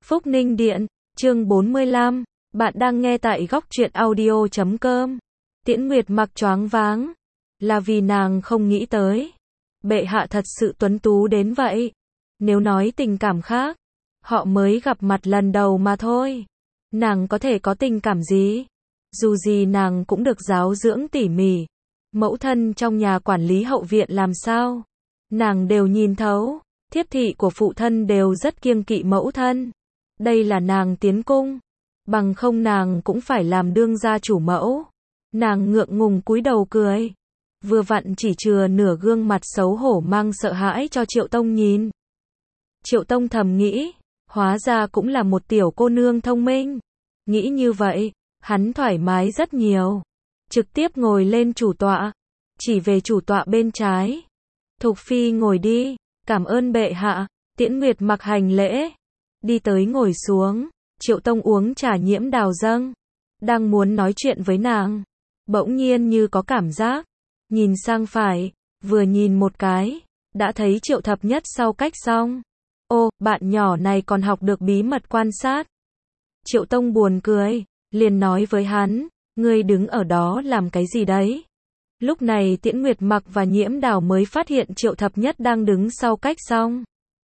Phúc Ninh Điện, chương 45, bạn đang nghe tại góc truyện audio.com. Tiễn Nguyệt Mặc choáng váng, là vì nàng không nghĩ tới. Bệ hạ thật sự tuấn tú đến vậy. Nếu nói tình cảm khác, họ mới gặp mặt lần đầu mà thôi. Nàng có thể có tình cảm gì? Dù gì nàng cũng được giáo dưỡng tỉ mỉ. Mẫu thân trong nhà quản lý hậu viện làm sao? Nàng đều nhìn thấu. Thiếp thị của phụ thân đều rất kiêng kỵ mẫu thân. Đây là nàng tiến cung. Bằng không nàng cũng phải làm đương gia chủ mẫu. Nàng ngượng ngùng cúi đầu cười. Vừa vặn chỉ chừa nửa gương mặt xấu hổ mang sợ hãi cho Triệu Tông nhìn. Triệu Tông thầm nghĩ, hóa ra cũng là một tiểu cô nương thông minh. Nghĩ như vậy, hắn thoải mái rất nhiều. Trực tiếp ngồi lên chủ tọa. Chỉ về chủ tọa bên trái. Thục Phi ngồi đi, cảm ơn bệ hạ. Tiễn Nguyệt Mặc hành lễ. Đi tới ngồi xuống. Triệu Tông uống trà Nhiễm Đào dâng. Đang muốn nói chuyện với nàng. Bỗng nhiên như có cảm giác. Nhìn sang phải, vừa nhìn một cái, đã thấy Triệu Thập Nhất sau cách xong. Ô, bạn nhỏ này còn học được bí mật quan sát. Triệu Tông buồn cười, liền nói với hắn, ngươi đứng ở đó làm cái gì đấy? Lúc này Tiễn Nguyệt Mặc và Nhiễm Đào mới phát hiện Triệu Thập Nhất đang đứng sau cách xong.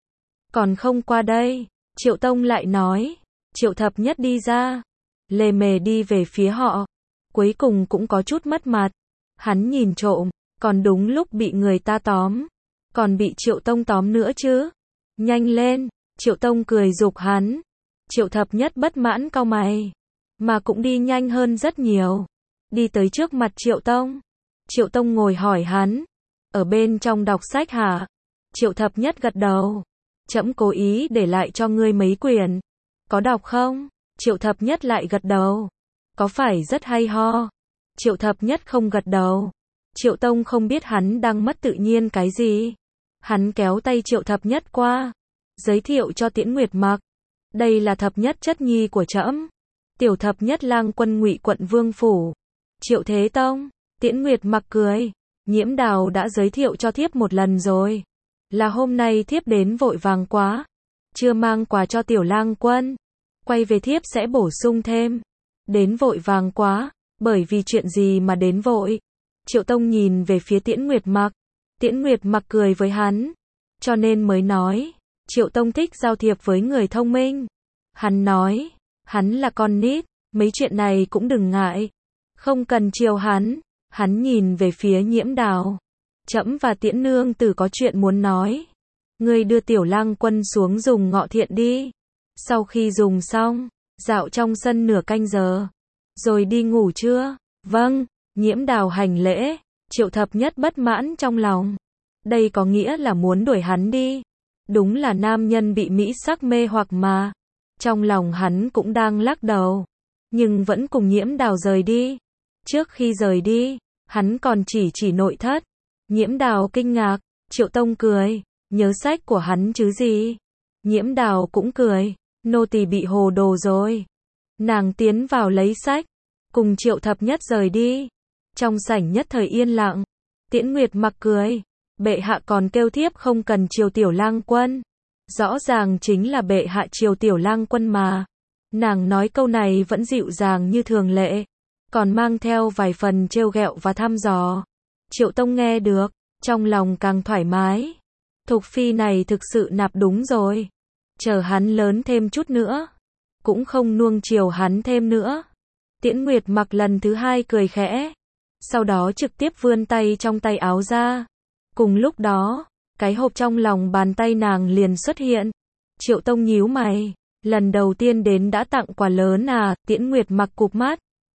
Còn không qua đây, Triệu Tông lại nói. Triệu Thập Nhất đi ra, lề mề đi về phía họ. Cuối cùng cũng có chút mất mặt. Hắn nhìn trộm, còn đúng lúc bị người ta tóm. Còn bị Triệu Tông tóm nữa chứ. Nhanh lên, Triệu Tông cười giục hắn. Triệu Thập Nhất bất mãn cau mày. Mà cũng đi nhanh hơn rất nhiều. Đi tới trước mặt Triệu Tông. Triệu Tông ngồi hỏi hắn. Ở bên trong đọc sách hả? Triệu Thập Nhất gật đầu. Trẫm cố ý để lại cho ngươi mấy quyển. Có đọc không? Triệu Thập Nhất lại gật đầu. Có phải rất hay ho? Triệu Thập Nhất không gật đầu. Triệu Tông không biết hắn đang mất tự nhiên cái gì. Hắn kéo tay Triệu Thập Nhất qua. Giới thiệu cho Tiễn Nguyệt Mặc. Đây là Thập Nhất chất nhi của trẫm. Tiểu Thập Nhất lang quân Ngụy quận Vương phủ. Triệu Thế Tông. Tiễn Nguyệt Mặc cười. Nhiễm Đào đã giới thiệu cho thiếp một lần rồi. Là hôm nay thiếp đến vội vàng quá. Chưa mang quà cho tiểu lang quân. Quay về thiếp sẽ bổ sung thêm. Đến vội vàng quá. Bởi vì chuyện gì mà đến vội? Triệu Tông nhìn về phía Tiễn Nguyệt Mặc. Tiễn Nguyệt Mặc cười với hắn. Cho nên mới nói. Triệu Tông thích giao thiệp với người thông minh. Hắn nói. Hắn là con nít. Mấy chuyện này cũng đừng ngại. Không cần chiều hắn. Hắn nhìn về phía Nhiễm Đào. Trẫm và Tiễn nương tử có chuyện muốn nói. Ngươi đưa tiểu lang quân xuống dùng ngọ thiện đi. Sau khi dùng xong, dạo trong sân nửa canh giờ. Rồi đi ngủ chưa? Vâng, Nhiễm Đào hành lễ. Triệu Thập Nhất bất mãn trong lòng. Đây có nghĩa là muốn đuổi hắn đi. Đúng là nam nhân bị mỹ sắc mê hoặc mà. Trong lòng hắn cũng đang lắc đầu. Nhưng vẫn cùng Nhiễm Đào rời đi. Trước khi rời đi, hắn còn chỉ nội thất. Nhiễm Đào kinh ngạc. Triệu Tông cười. Nhớ sách của hắn chứ gì? Nhiễm Đào cũng cười. Nô tỳ bị hồ đồ rồi. Nàng tiến vào lấy sách. Cùng Triệu Thập Nhất rời đi. Trong sảnh nhất thời yên lặng. Tiễn Nguyệt Mặc cười. Bệ hạ còn kêu thiếp không cần chiều tiểu lang quân. Rõ ràng chính là bệ hạ chiều tiểu lang quân mà. Nàng nói câu này vẫn dịu dàng như thường lệ. Còn mang theo vài phần trêu ghẹo và thăm dò. Triệu Tông nghe được. Trong lòng càng thoải mái. Thục Phi này thực sự nạp đúng rồi. Chờ hắn lớn thêm chút nữa. Cũng không nuông chiều hắn thêm nữa. Tiễn Nguyệt Mặc lần thứ hai cười khẽ. Sau đó trực tiếp vươn tay trong tay áo ra. Cùng lúc đó, cái hộp trong lòng bàn tay nàng liền xuất hiện. Triệu Tông nhíu mày. Lần đầu tiên đến đã tặng quà lớn à? Tiễn Nguyệt Mặc cụp mắt.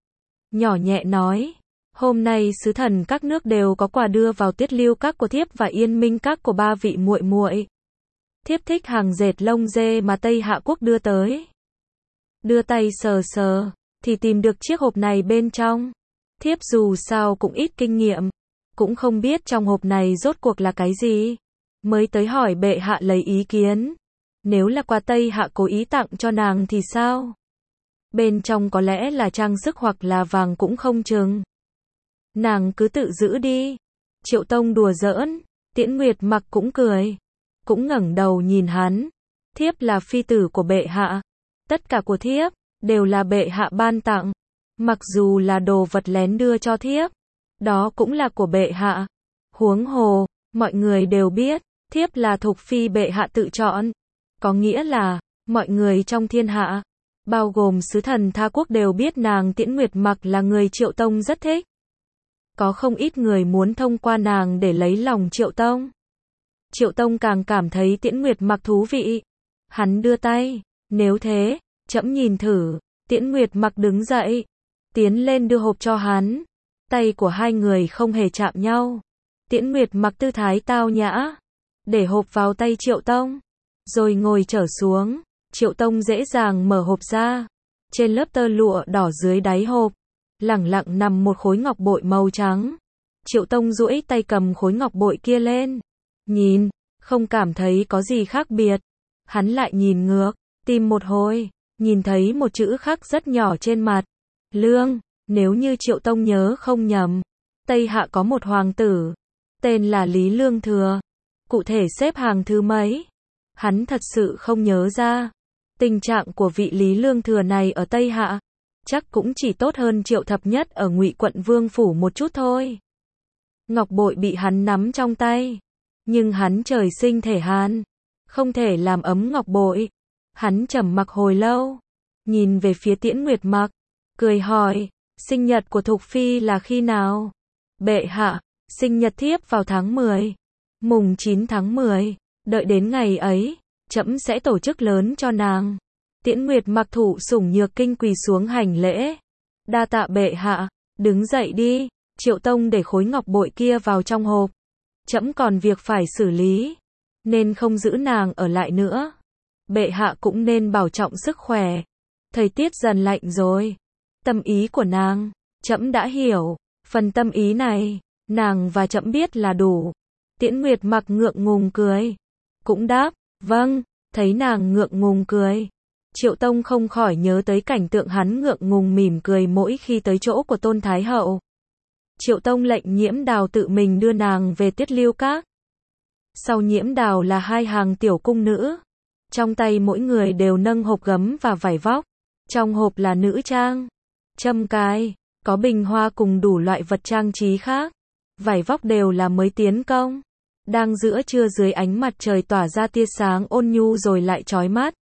Nhỏ nhẹ nói. Hôm nay sứ thần các nước đều có quà đưa vào Tiết Lưu Các của thiếp và Yên Minh Các của ba vị muội muội. Thiếp thích hàng dệt lông dê mà Tây Hạ Quốc đưa tới. Đưa tay sờ sờ, thì tìm được chiếc hộp này bên trong. Thiếp dù sao cũng ít kinh nghiệm, cũng không biết trong hộp này rốt cuộc là cái gì. Mới tới hỏi bệ hạ lấy ý kiến. Nếu là quà Tây Hạ cố ý tặng cho nàng thì sao? Bên trong có lẽ là trang sức hoặc là vàng cũng không chừng. Nàng cứ tự giữ đi. Triệu Tông đùa giỡn. Tiễn Nguyệt Mặc cũng cười. Cũng ngẩng đầu nhìn hắn. Thiếp là phi tử của bệ hạ. Tất cả của thiếp, đều là bệ hạ ban tặng. Mặc dù là đồ vật lén đưa cho thiếp, đó cũng là của bệ hạ. Huống hồ, mọi người đều biết, thiếp là Thục Phi bệ hạ tự chọn. Có nghĩa là, mọi người trong thiên hạ, bao gồm sứ thần tha quốc đều biết nàng Tiễn Nguyệt Mặc là người Triệu Tông rất thích. Có không ít người muốn thông qua nàng để lấy lòng Triệu Tông. Triệu Tông càng cảm thấy Tiễn Nguyệt Mặc thú vị. Hắn đưa tay, nếu thế, trẫm nhìn thử. Tiễn Nguyệt Mặc đứng dậy, tiến lên đưa hộp cho hắn. Tay của hai người không hề chạm nhau. Tiễn Nguyệt Mặc tư thái tao nhã, để hộp vào tay Triệu Tông, rồi ngồi trở xuống. Triệu Tông dễ dàng mở hộp ra. Trên lớp tơ lụa đỏ dưới đáy hộp, lẳng lặng nằm một khối ngọc bội màu trắng. Triệu Tông duỗi tay cầm khối ngọc bội kia lên, nhìn, không cảm thấy có gì khác biệt. Hắn lại nhìn ngược, tìm một hồi, nhìn thấy một chữ khắc rất nhỏ trên mặt. Lương, nếu như Triệu Tông nhớ không nhầm, Tây Hạ có một hoàng tử, tên là Lý Lương Thừa. Cụ thể xếp hàng thứ mấy, hắn thật sự không nhớ ra. Tình trạng của vị Lý Lương Thừa này ở Tây Hạ, chắc cũng chỉ tốt hơn Triệu Thập Nhất ở Ngụy Quận Vương phủ một chút thôi. Ngọc bội bị hắn nắm trong tay, nhưng hắn trời sinh thể hàn, không thể làm ấm ngọc bội. Hắn trầm mặc hồi lâu, nhìn về phía Tiễn Nguyệt Mặc, cười hỏi, sinh nhật của Thục Phi là khi nào? Bệ hạ, sinh nhật thiếp vào tháng 10, mùng 9 tháng 10, đợi đến ngày ấy, trẫm sẽ tổ chức lớn cho nàng. Tiễn Nguyệt Mặc thụ sủng nhược kinh quỳ xuống hành lễ. Đa tạ bệ hạ, đứng dậy đi. Triệu Tông để khối ngọc bội kia vào trong hộp. Trẫm còn việc phải xử lý, nên không giữ nàng ở lại nữa. Bệ hạ cũng nên bảo trọng sức khỏe. Thời tiết dần lạnh rồi. Tâm ý của nàng, trẫm đã hiểu. Phần tâm ý này, nàng và trẫm biết là đủ. Tiễn Nguyệt Mặc ngượng ngùng cười, cũng đáp, vâng. Thấy nàng ngượng ngùng cười, Triệu Tông không khỏi nhớ tới cảnh tượng hắn ngượng ngùng mỉm cười mỗi khi tới chỗ của Tôn Thái Hậu. Triệu Tông lệnh Nhiễm Đào tự mình đưa nàng về Tiết Lưu Các. Sau Nhiễm Đào là hai hàng tiểu cung nữ. Trong tay mỗi người đều nâng hộp gấm và vải vóc. Trong hộp là nữ trang, châm cài, có bình hoa cùng đủ loại vật trang trí khác. Vải vóc đều là mới tiến công. Đang giữa trưa dưới ánh mặt trời tỏa ra tia sáng ôn nhu rồi lại chói mắt.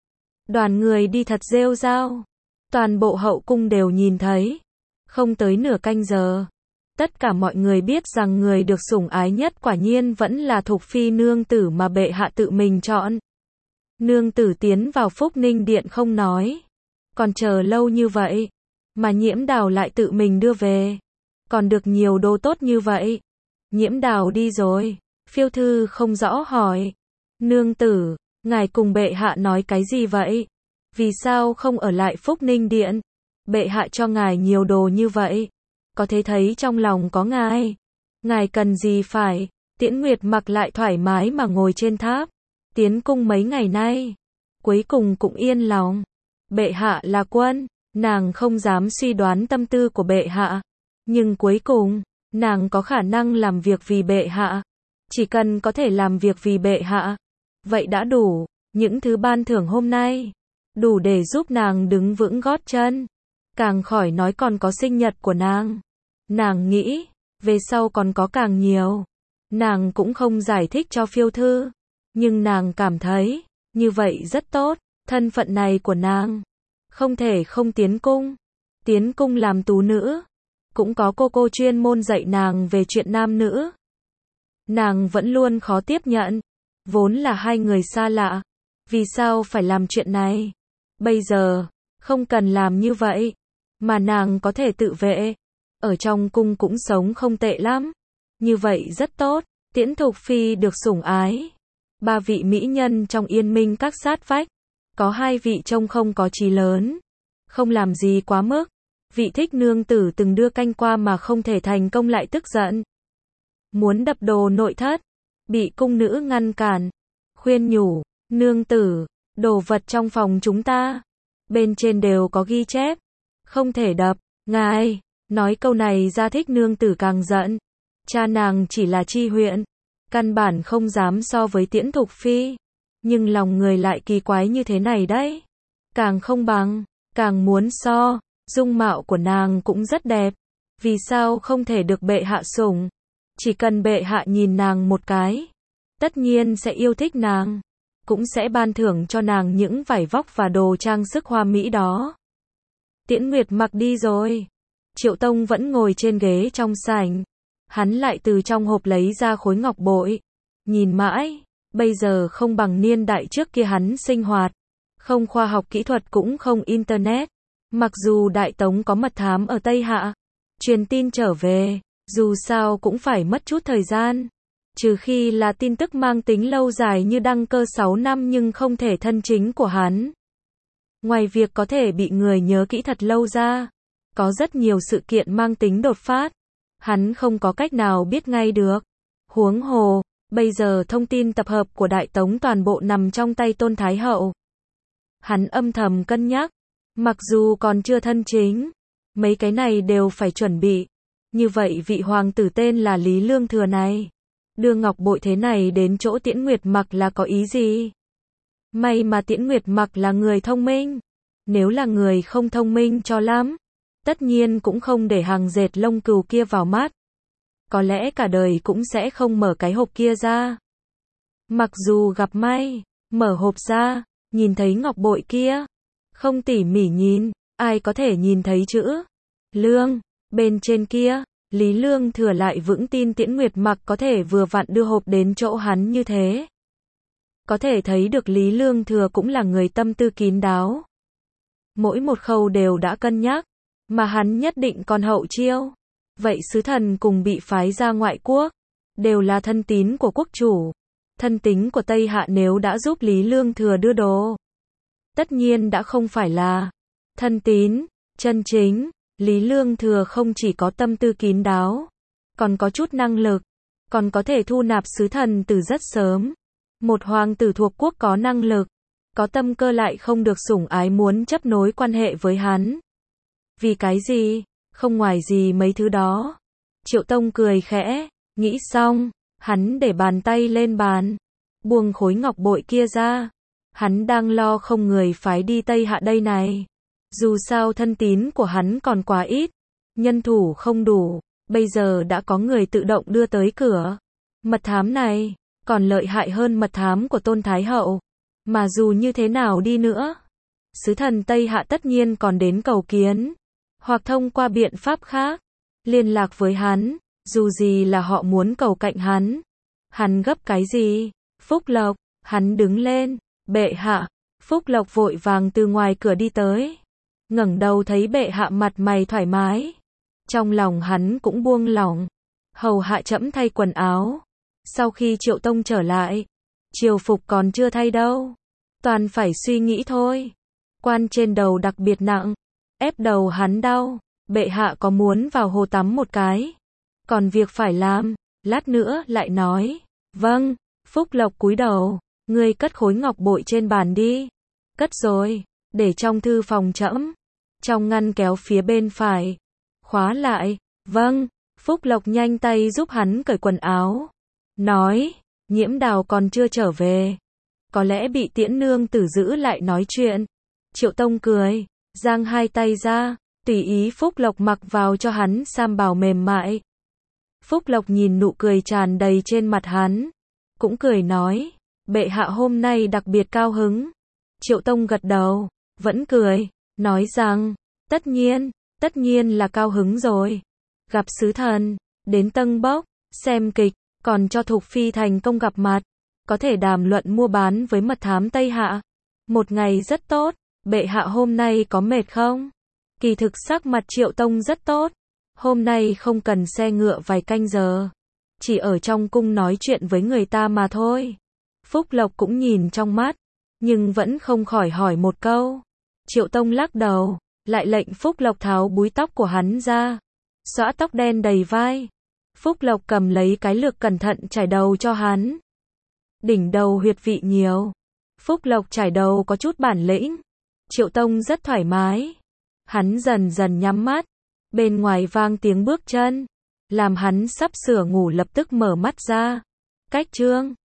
Đoàn người đi thật rêu rao. Toàn bộ hậu cung đều nhìn thấy. Không tới nửa canh giờ, tất cả mọi người biết rằng người được sủng ái nhất quả nhiên vẫn là Thục Phi nương tử mà bệ hạ tự mình chọn. Nương tử tiến vào Phúc Ninh Điện không nói, còn chờ lâu như vậy, mà Nhiễm Đào lại tự mình đưa về, còn được nhiều đồ tốt như vậy. Nhiễm Đào đi rồi, phiêu thư không rõ hỏi, nương tử, ngài cùng bệ hạ nói cái gì vậy? Vì sao không ở lại Phúc Ninh Điện? Bệ hạ cho ngài nhiều đồ như vậy, có thể thấy trong lòng có ngài. Ngài cần gì phải? Tiễn Nguyệt Mặc lại thoải mái mà ngồi trên tháp. Tiến cung mấy ngày nay, cuối cùng cũng yên lòng. Bệ hạ là quân, nàng không dám suy đoán tâm tư của bệ hạ. Nhưng cuối cùng, nàng có khả năng làm việc vì bệ hạ. Chỉ cần có thể làm việc vì bệ hạ, vậy đã đủ. Những thứ ban thưởng hôm nay, đủ để giúp nàng đứng vững gót chân. Càng khỏi nói còn có sinh nhật của nàng. Nàng nghĩ, về sau còn có càng nhiều. Nàng cũng không giải thích cho phiêu thư. Nhưng nàng cảm thấy, như vậy rất tốt. Thân phận này của nàng, không thể không tiến cung. Tiến cung làm tú nữ. Cũng có cô chuyên môn dạy nàng về chuyện nam nữ. Nàng vẫn luôn khó tiếp nhận. Vốn là hai người xa lạ. Vì sao phải làm chuyện này? Bây giờ, không cần làm như vậy. Mà nàng có thể tự vệ. Ở trong cung cũng sống không tệ lắm. Như vậy rất tốt. Tiễn Thục Phi được sủng ái. 3 vị mỹ nhân trong Yên Minh Các sát vách. Có 2 vị trông không có chí lớn. Không làm gì quá mức. Vị Thích nương tử từng đưa canh qua mà không thể thành công lại tức giận. Muốn đập đồ nội thất. Bị cung nữ ngăn cản. Khuyên nhủ, nương tử, đồ vật trong phòng chúng ta. Bên trên đều có ghi chép. Không thể đập, ngài. Nói câu này ra Thích nương tử càng giận. Cha nàng chỉ là tri huyện. Căn bản không dám so với Tiễn Thục Phi. Nhưng lòng người lại kỳ quái như thế này đấy. càng không bằng, càng muốn so, dung mạo của nàng cũng rất đẹp. Vì sao không thể được bệ hạ sủng? Chỉ cần bệ hạ nhìn nàng một cái, tất nhiên sẽ yêu thích nàng, cũng sẽ ban thưởng cho nàng những vải vóc và đồ trang sức hoa mỹ đó. Tiễn Nguyệt mặc đi rồi. Triệu Tông vẫn ngồi trên ghế trong sảnh. Hắn lại từ trong hộp lấy ra khối ngọc bội. Nhìn mãi, bây giờ không bằng niên đại trước kia hắn sinh hoạt. Không khoa học kỹ thuật cũng không internet. Mặc dù Đại Tống có mật thám ở Tây Hạ, truyền tin trở về, dù sao cũng phải mất chút thời gian. Trừ khi là tin tức mang tính lâu dài như đăng cơ 6 năm nhưng không thể thân chính của hắn. Ngoài việc có thể bị người nhớ kỹ thật lâu ra, có rất nhiều sự kiện mang tính đột phát. Hắn không có cách nào biết ngay được. Huống hồ, bây giờ thông tin tập hợp của Đại Tống toàn bộ nằm trong tay Tôn Thái Hậu. Hắn âm thầm cân nhắc, mặc dù còn chưa thân chính, mấy cái này đều phải chuẩn bị. Như vậy vị hoàng tử tên là Lý Lương Thừa này, đưa ngọc bội thế này đến chỗ Tiễn Nguyệt mặc là có ý gì? May mà Tiễn Nguyệt mặc là người thông minh. Nếu là người không thông minh cho lắm, tất nhiên cũng không để hàng dệt lông cừu kia vào mắt. Có lẽ cả đời cũng sẽ không mở cái hộp kia ra. Mặc dù gặp may, mở hộp ra, nhìn thấy ngọc bội kia, không tỉ mỉ nhìn, ai có thể nhìn thấy chữ Lương bên trên kia. Lý Lương Thừa lại vững tin Tiễn Nguyệt mặc có thể vừa vặn đưa hộp đến chỗ hắn như thế. Có thể thấy được Lý Lương Thừa cũng là người tâm tư kín đáo. Mỗi một khâu đều đã cân nhắc, mà hắn nhất định còn hậu chiêu. Vậy sứ thần cùng bị phái ra ngoại quốc, đều là thân tín của quốc chủ. Thân tín của Tây Hạ nếu đã giúp Lý Lương Thừa đưa đồ, tất nhiên đã không phải là thân tín chân chính. Lý Lương Thừa không chỉ có tâm tư kín đáo, còn có chút năng lực, còn có thể thu nạp sứ thần từ rất sớm. Một hoàng tử thuộc quốc có năng lực, có tâm cơ lại không được sủng ái muốn chấp nối quan hệ với hắn. Vì cái gì? Không ngoài gì mấy thứ đó. Triệu Tông cười khẽ, nghĩ xong, hắn để bàn tay lên bàn, buông khối ngọc bội kia ra. Hắn đang lo không người phái đi Tây Hạ đây này. Dù sao thân tín của hắn còn quá ít, nhân thủ không đủ, bây giờ đã có người tự động đưa tới cửa. Mật thám này còn lợi hại hơn mật thám của Tôn Thái Hậu. Mà dù như thế nào đi nữa, sứ thần Tây Hạ tất nhiên còn đến cầu kiến, hoặc thông qua biện pháp khác, liên lạc với hắn, dù gì là họ muốn cầu cạnh hắn. Hắn gấp cái gì? Phúc Lộc, hắn đứng lên, bệ hạ. Phúc Lộc vội vàng từ ngoài cửa đi tới, ngẩng đầu thấy bệ hạ mặt mày thoải mái, trong lòng hắn cũng buông lỏng. Hầu hạ trẫm thay quần áo. Sau khi Triệu Tông trở lại, triều phục còn chưa thay đâu, toàn phải suy nghĩ thôi. Quan trên đầu đặc biệt nặng, ép đầu hắn đau. Bệ hạ có muốn vào hồ tắm một cái? Còn việc phải làm, lát nữa lại nói. Vâng. Phúc Lộc cúi đầu, ngươi cất khối ngọc bội trên bàn đi. Cất rồi, để trong thư phòng trẫm. Trong ngăn kéo phía bên phải, khóa lại. Vâng. Phúc Lộc nhanh tay giúp hắn cởi quần áo, nói, Nhiễm Đào còn chưa trở về, có lẽ bị Tiễn nương tử giữ lại nói chuyện. Triệu Tông cười, giang hai tay ra, tùy ý Phúc Lộc mặc vào cho hắn sam bào mềm mại. Phúc Lộc nhìn nụ cười tràn đầy trên mặt hắn, cũng cười nói, bệ hạ hôm nay đặc biệt cao hứng. Triệu Tông gật đầu, vẫn cười, nói rằng, tất nhiên là cao hứng rồi. Gặp sứ thần, đến Tân Bốc, xem kịch, còn cho Thục Phi thành công gặp mặt, có thể đàm luận mua bán với mật thám Tây Hạ. Một ngày rất tốt. Bệ hạ hôm nay có mệt không? Kỳ thực sắc mặt Triệu Tông rất tốt. Hôm nay không cần xe ngựa vài canh giờ, chỉ ở trong cung nói chuyện với người ta mà thôi. Phúc Lộc cũng nhìn trong mắt, nhưng vẫn không khỏi hỏi một câu. Triệu Tông lắc đầu, lại lệnh Phúc Lộc tháo búi tóc của hắn ra, xõa tóc đen đầy vai. Phúc Lộc cầm lấy cái lược cẩn thận chải đầu cho hắn. Đỉnh đầu huyệt vị nhiều. Phúc Lộc chải đầu có chút bản lĩnh. Triệu Tông rất thoải mái. Hắn dần dần nhắm mắt. Bên ngoài vang tiếng bước chân, làm hắn sắp sửa ngủ lập tức mở mắt ra. Cách chương